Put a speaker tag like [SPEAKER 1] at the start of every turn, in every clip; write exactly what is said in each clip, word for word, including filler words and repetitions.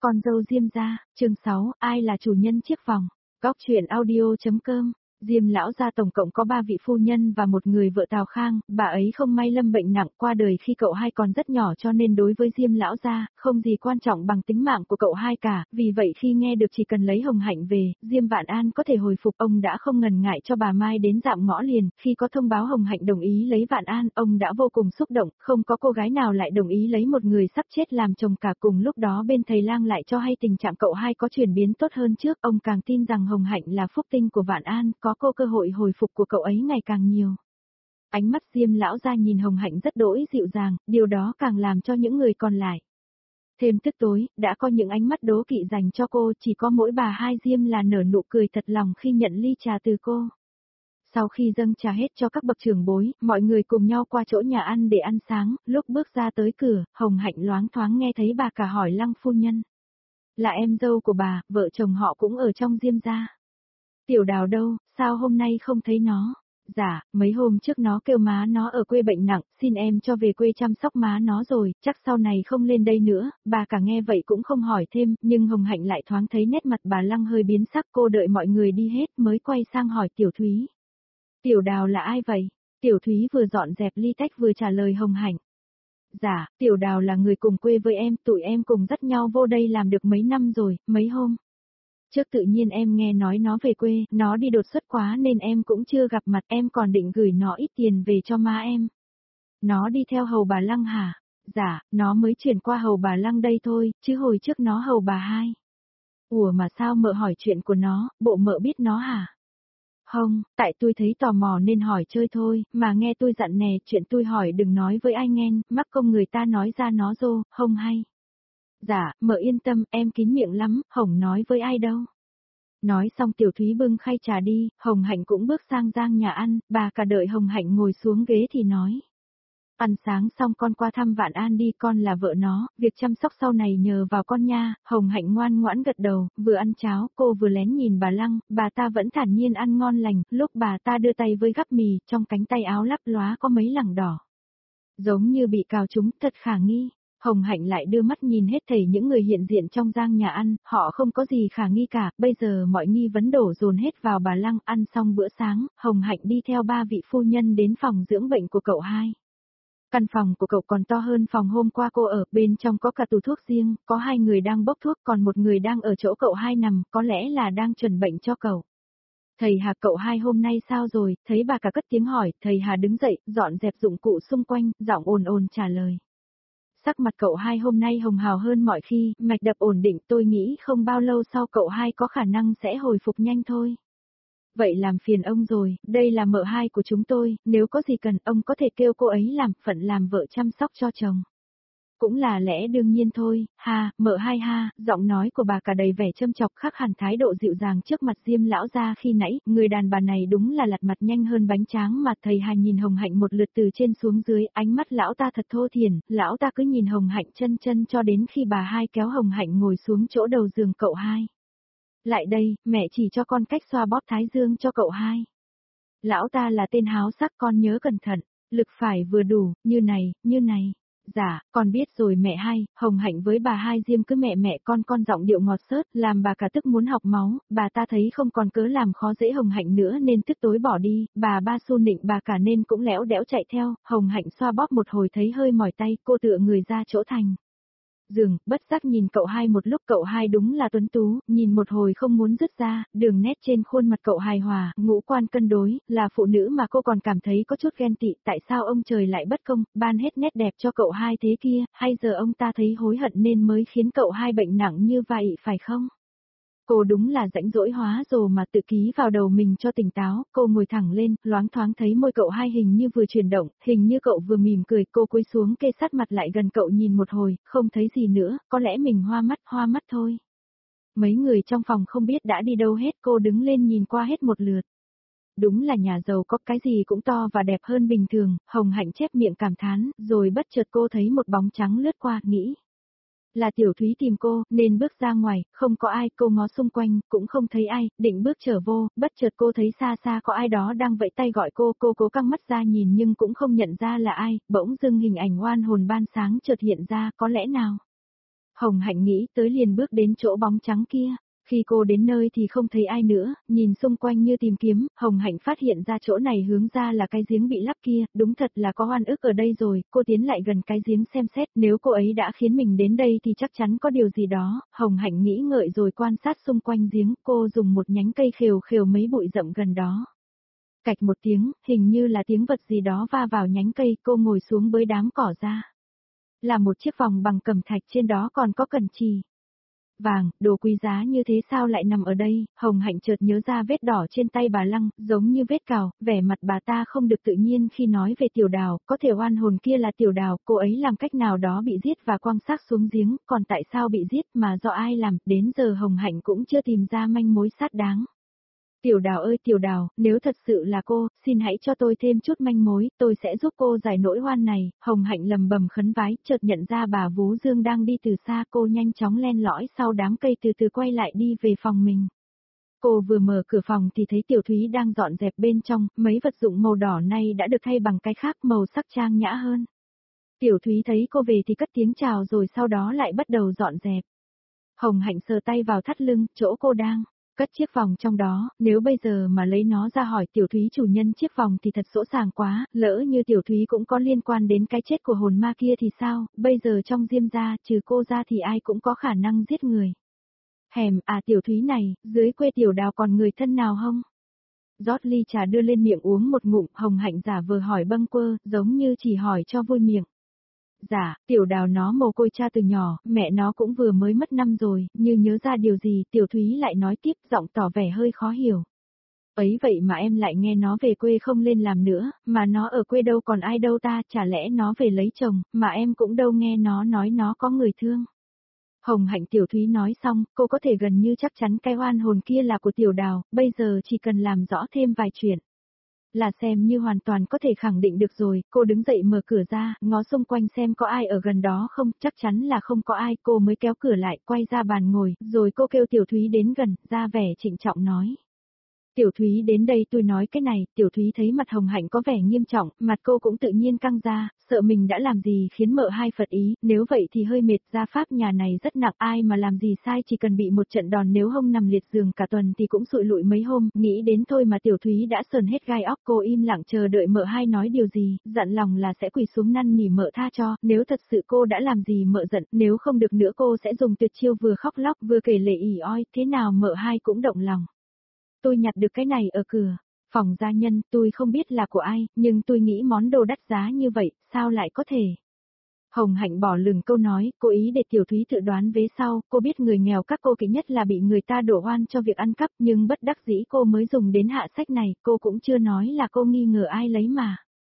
[SPEAKER 1] Con dâu Diêm gia, chương sáu, ai là chủ nhân chiếc vòng? Góc truyện audio.com. Diêm lão gia tổng cộng có ba vị phu nhân và một người vợ Tào Khang, bà ấy không may lâm bệnh nặng qua đời khi cậu hai còn rất nhỏ, cho nên đối với Diêm lão gia, không gì quan trọng bằng tính mạng của cậu hai cả, vì vậy khi nghe được chỉ cần lấy Hồng Hạnh về, Diêm Vạn An có thể hồi phục, ông đã không ngần ngại cho bà Mai đến dạm ngõ liền. Khi có thông báo Hồng Hạnh đồng ý lấy Vạn An, ông đã vô cùng xúc động, không có cô gái nào lại đồng ý lấy một người sắp chết làm chồng cả. Cùng lúc đó bên thầy lang lại cho hay tình trạng cậu hai có chuyển biến tốt hơn trước, ông càng tin rằng Hồng Hạnh là phúc tinh của Vạn An, có cô cơ hội hồi phục của cậu ấy ngày càng nhiều. Ánh mắt Diêm lão gia nhìn Hồng Hạnh rất đỗi dịu dàng, điều đó càng làm cho những người còn lại thêm tức tối, đã có những ánh mắt đố kỵ dành cho cô, chỉ có mỗi bà hai Diêm là nở nụ cười thật lòng khi nhận ly trà từ cô. Sau khi dâng trà hết cho các bậc trưởng bối, mọi người cùng nhau qua chỗ nhà ăn để ăn sáng, lúc bước ra tới cửa, Hồng Hạnh loáng thoáng nghe thấy bà cả hỏi Lăng phu nhân. Là em dâu của bà, vợ chồng họ cũng ở trong Diêm gia. Tiểu Đào đâu, sao hôm nay không thấy nó? Dạ, mấy hôm trước nó kêu má nó ở quê bệnh nặng, xin em cho về quê chăm sóc má nó rồi, chắc sau này không lên đây nữa. Bà cả nghe vậy cũng không hỏi thêm, nhưng Hồng Hạnh lại thoáng thấy nét mặt bà Lăng hơi biến sắc. Cô đợi mọi người đi hết mới quay sang hỏi Tiểu Thúy. Tiểu Đào là ai vậy? Tiểu Thúy vừa dọn dẹp ly tách vừa trả lời Hồng Hạnh. Dạ, Tiểu Đào là người cùng quê với em, tụi em cùng dắt nhau vô đây làm được mấy năm rồi, mấy hôm trước tự nhiên em nghe nói nó về quê, nó đi đột xuất quá nên em cũng chưa gặp mặt, em còn định gửi nó ít tiền về cho má em. Nó đi theo hầu bà Lăng hả? Dạ, nó mới chuyển qua hầu bà Lăng đây thôi, chứ hồi trước nó hầu bà hai. Ủa mà sao mợ hỏi chuyện của nó, bộ mợ biết nó hả? Không, tại tôi thấy tò mò nên hỏi chơi thôi, mà nghe tôi dặn nè, chuyện tôi hỏi đừng nói với ai nghe, mắc công người ta nói ra nó rô, không hay. Dạ, mợ yên tâm, em kín miệng lắm, Hồng nói với ai đâu. Nói xong Tiểu Thúy bưng khay trà đi, Hồng Hạnh cũng bước sang giang nhà ăn, bà cả đợi Hồng Hạnh ngồi xuống ghế thì nói. Ăn sáng xong con qua thăm Vạn An đi, con là vợ nó, việc chăm sóc sau này nhờ vào con nha. Hồng Hạnh ngoan ngoãn gật đầu, vừa ăn cháo, cô vừa lén nhìn bà Lăng, bà ta vẫn thản nhiên ăn ngon lành, lúc bà ta đưa tay với gắp mì, trong cánh tay áo lắp lóa có mấy lẳng đỏ. Giống như bị cào trúng, thật khả nghi. Hồng Hạnh lại đưa mắt nhìn hết thảy những người hiện diện trong giang nhà ăn, họ không có gì khả nghi cả, bây giờ mọi nghi vấn đổ dồn hết vào bà Lăng. Ăn xong bữa sáng, Hồng Hạnh đi theo ba vị phu nhân đến phòng dưỡng bệnh của cậu hai. Căn phòng của cậu còn to hơn phòng hôm qua cô ở, bên trong có cả tủ thuốc riêng, có hai người đang bốc thuốc, còn một người đang ở chỗ cậu hai nằm, có lẽ là đang chuẩn bệnh cho cậu. Thầy Hà, cậu hai hôm nay sao rồi? Thấy bà cả cất tiếng hỏi, thầy Hà đứng dậy, dọn dẹp dụng cụ xung quanh, giọng ồn ồn trả lời. Sắc mặt cậu hai hôm nay hồng hào hơn mọi khi, mạch đập ổn định, tôi nghĩ không bao lâu sau cậu hai có khả năng sẽ hồi phục nhanh thôi. Vậy làm phiền ông rồi, đây là mợ hai của chúng tôi, nếu có gì cần ông có thể kêu cô ấy làm, phận làm vợ chăm sóc cho chồng. Cũng là lẽ đương nhiên thôi, ha, mợ hai ha, giọng nói của bà cả đầy vẻ châm chọc, khác hẳn thái độ dịu dàng trước mặt Diêm lão gia khi nãy, người đàn bà này đúng là lặt mặt nhanh hơn bánh tráng mà. Thầy Hà nhìn Hồng Hạnh một lượt từ trên xuống dưới, ánh mắt lão ta thật thô thiển, lão ta cứ nhìn Hồng Hạnh chân chân cho đến khi bà hai kéo Hồng Hạnh ngồi xuống chỗ đầu giường cậu hai. Lại đây, mẹ chỉ cho con cách xoa bóp thái dương cho cậu hai. Lão ta là tên háo sắc, con nhớ cẩn thận, lực phải vừa đủ, như này, như này. Dạ, con biết rồi mẹ hai. Hồng Hạnh với bà hai Diêm cứ mẹ mẹ con con giọng điệu ngọt xớt, làm bà cả tức muốn học máu. Bà ta thấy không còn cớ làm khó dễ Hồng Hạnh nữa nên tức tối bỏ đi. Bà ba su nịnh bà cả nên cũng lẽo đẽo chạy theo. Hồng Hạnh xoa bóp một hồi thấy hơi mỏi tay, cô tựa người ra chỗ thành giường, bất giác nhìn cậu hai một lúc. Cậu hai đúng là tuấn tú, nhìn một hồi không muốn dứt ra, đường nét trên khuôn mặt cậu hài hòa, ngũ quan cân đối, là phụ nữ mà cô còn cảm thấy có chút ghen tị. Tại sao ông trời lại bất công, ban hết nét đẹp cho cậu hai thế kia, hay giờ ông ta thấy hối hận nên mới khiến cậu hai bệnh nặng như vậy phải không? Cô đúng là rãnh rỗi hóa rồ mà tự ký vào đầu mình cho tỉnh táo. Cô ngồi thẳng lên, loáng thoáng thấy môi cậu hai hình như vừa chuyển động, hình như cậu vừa mỉm cười. Cô cúi xuống kê sát mặt lại gần cậu nhìn một hồi, không thấy gì nữa, có lẽ mình hoa mắt, hoa mắt thôi. Mấy người trong phòng không biết đã đi đâu hết, cô đứng lên nhìn qua hết một lượt. Đúng là nhà giàu có cái gì cũng to và đẹp hơn bình thường. Hồng Hạnh chép miệng cảm thán, rồi bất chợt cô thấy một bóng trắng lướt qua, nghĩ là Tiểu Thúy tìm cô, nên bước ra ngoài, không có ai. Cô ngó xung quanh, cũng không thấy ai, định bước trở vô, bất chợt cô thấy xa xa có ai đó đang vẫy tay gọi cô. Cô cố căng mắt ra nhìn nhưng cũng không nhận ra là ai, bỗng dưng hình ảnh oan hồn ban sáng chợt hiện ra, có lẽ nào Hồng Hạnh nghĩ tới liền bước đến chỗ bóng trắng kia. Khi cô đến nơi thì không thấy ai nữa, nhìn xung quanh như tìm kiếm, Hồng Hạnh phát hiện ra chỗ này hướng ra là cái giếng bị lấp kia, đúng thật là có oan ức ở đây rồi, cô tiến lại gần cái giếng xem xét, nếu cô ấy đã khiến mình đến đây thì chắc chắn có điều gì đó, Hồng Hạnh nghĩ ngợi rồi quan sát xung quanh giếng, cô dùng một nhánh cây khều khều mấy bụi rậm gần đó. Cạch một tiếng, hình như là tiếng vật gì đó va vào nhánh cây, cô ngồi xuống bới đám cỏ ra. Là một chiếc vòng bằng cẩm thạch, trên đó còn có cần chì vàng, đồ quý giá như thế sao lại nằm ở đây, Hồng Hạnh chợt nhớ ra vết đỏ trên tay bà Lăng, giống như vết cào, vẻ mặt bà ta không được tự nhiên khi nói về Tiểu Đào, có thể oan hồn kia là Tiểu Đào, cô ấy làm cách nào đó bị giết và quăng xác xuống giếng, còn tại sao bị giết mà do ai làm, đến giờ Hồng Hạnh cũng chưa tìm ra manh mối xác đáng. Tiểu Đào ơi Tiểu Đào, nếu thật sự là cô, xin hãy cho tôi thêm chút manh mối, tôi sẽ giúp cô giải nỗi oan này, Hồng Hạnh lầm bầm khấn vái, chợt nhận ra bà Vú Dương đang đi từ xa, cô nhanh chóng len lỏi sau đám cây từ từ quay lại đi về phòng mình. Cô vừa mở cửa phòng thì thấy Tiểu Thúy đang dọn dẹp bên trong, mấy vật dụng màu đỏ này đã được thay bằng cái khác màu sắc trang nhã hơn. Tiểu Thúy thấy cô về thì cất tiếng chào rồi sau đó lại bắt đầu dọn dẹp. Hồng Hạnh sờ tay vào thắt lưng, chỗ cô đang cất chiếc vòng trong đó, nếu bây giờ mà lấy nó ra hỏi Tiểu Thúy chủ nhân chiếc vòng thì thật sỗ sàng quá, lỡ như Tiểu Thúy cũng có liên quan đến cái chết của hồn ma kia thì sao, bây giờ trong Diêm gia, trừ cô ra thì ai cũng có khả năng giết người. Hèm, à Tiểu Thúy này, dưới quê Tiểu Đào còn người thân nào không? Rót ly trà đưa lên miệng uống một ngụm, Hồng Hạnh giả vờ hỏi bâng quơ, giống như chỉ hỏi cho vui miệng. Dạ, Tiểu Đào nó mồ côi cha từ nhỏ, mẹ nó cũng vừa mới mất năm rồi, như nhớ ra điều gì, Tiểu Thúy lại nói tiếp, giọng tỏ vẻ hơi khó hiểu. Ấy vậy mà em lại nghe nó về quê không lên làm nữa, mà nó ở quê đâu còn ai đâu ta, chả lẽ nó về lấy chồng, mà em cũng đâu nghe nó nói nó có người thương. Hồng Hạnh Tiểu Thúy nói xong, cô có thể gần như chắc chắn cái oan hồn kia là của Tiểu Đào, bây giờ chỉ cần làm rõ thêm vài chuyện. Là xem như hoàn toàn có thể khẳng định được rồi, cô đứng dậy mở cửa ra, ngó xung quanh xem có ai ở gần đó không, chắc chắn là không có ai, cô mới kéo cửa lại, quay ra bàn ngồi, rồi cô kêu Tiểu Thúy đến gần, ra vẻ trịnh trọng nói. Tiểu Thúy đến đây tôi nói cái này, Tiểu Thúy thấy mặt Hồng Hạnh có vẻ nghiêm trọng, mặt cô cũng tự nhiên căng ra, sợ mình đã làm gì khiến mợ hai phật ý, nếu vậy thì hơi mệt, gia pháp nhà này rất nặng, ai mà làm gì sai chỉ cần bị một trận đòn nếu không nằm liệt giường cả tuần thì cũng sụi lụi mấy hôm, nghĩ đến thôi mà Tiểu Thúy đã sờn hết gai óc, cô im lặng chờ đợi mợ hai nói điều gì, dặn lòng là sẽ quỳ xuống năn nỉ mợ tha cho, nếu thật sự cô đã làm gì mợ giận, nếu không được nữa cô sẽ dùng tuyệt chiêu vừa khóc lóc vừa kể lể ỉ oi, thế nào mợ hai cũng động lòng. Tôi nhặt được cái này ở cửa phòng gia nhân, tôi không biết là của ai, nhưng tôi nghĩ món đồ đắt giá như vậy, sao lại có thể. Hồng Hạnh bỏ lửng câu nói, cố ý để Tiểu Thúy tự đoán vế sau, cô biết người nghèo các cô kỹ nhất là bị người ta đổ oan cho việc ăn cắp, nhưng bất đắc dĩ cô mới dùng đến hạ sách này, cô cũng chưa nói là cô nghi ngờ ai lấy mà.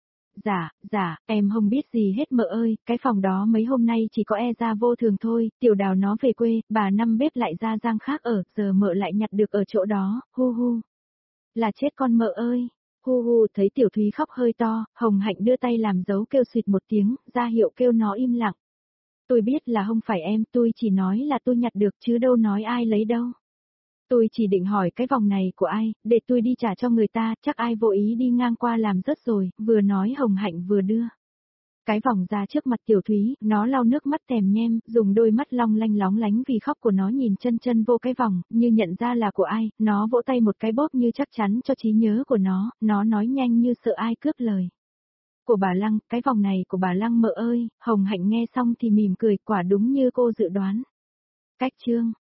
[SPEAKER 1] Dạ, dạ, em không biết gì hết mợ ơi, cái phòng đó mấy hôm nay chỉ có e ra vô thường thôi, Tiểu Đào nó về quê, bà năm bếp lại ra giang khác ở, giờ mợ lại nhặt được ở chỗ đó, hu hu. Là chết con mợ ơi, hu hu, thấy Tiểu Thúy khóc hơi to, Hồng Hạnh đưa tay làm dấu kêu xuyệt một tiếng, ra hiệu kêu nó im lặng. Tôi biết là không phải em, tôi chỉ nói là tôi nhặt được chứ đâu nói ai lấy đâu. Tôi chỉ định hỏi cái vòng này của ai, để tôi đi trả cho người ta, chắc ai vô ý đi ngang qua làm rớt rồi, vừa nói Hồng Hạnh vừa đưa cái vòng ra trước mặt Tiểu Thúy, nó lau nước mắt tèm nhem, dùng đôi mắt long lanh lóng lánh vì khóc của nó nhìn chân chân vô cái vòng, như nhận ra là của ai, nó vỗ tay một cái bóp như chắc chắn cho trí nhớ của nó, nó nói nhanh như sợ ai cướp lời. Của bà Lăng, cái vòng này của bà Lăng mợ ơi, Hồng Hạnh nghe xong thì mỉm cười, quả đúng như cô dự đoán. Cách chương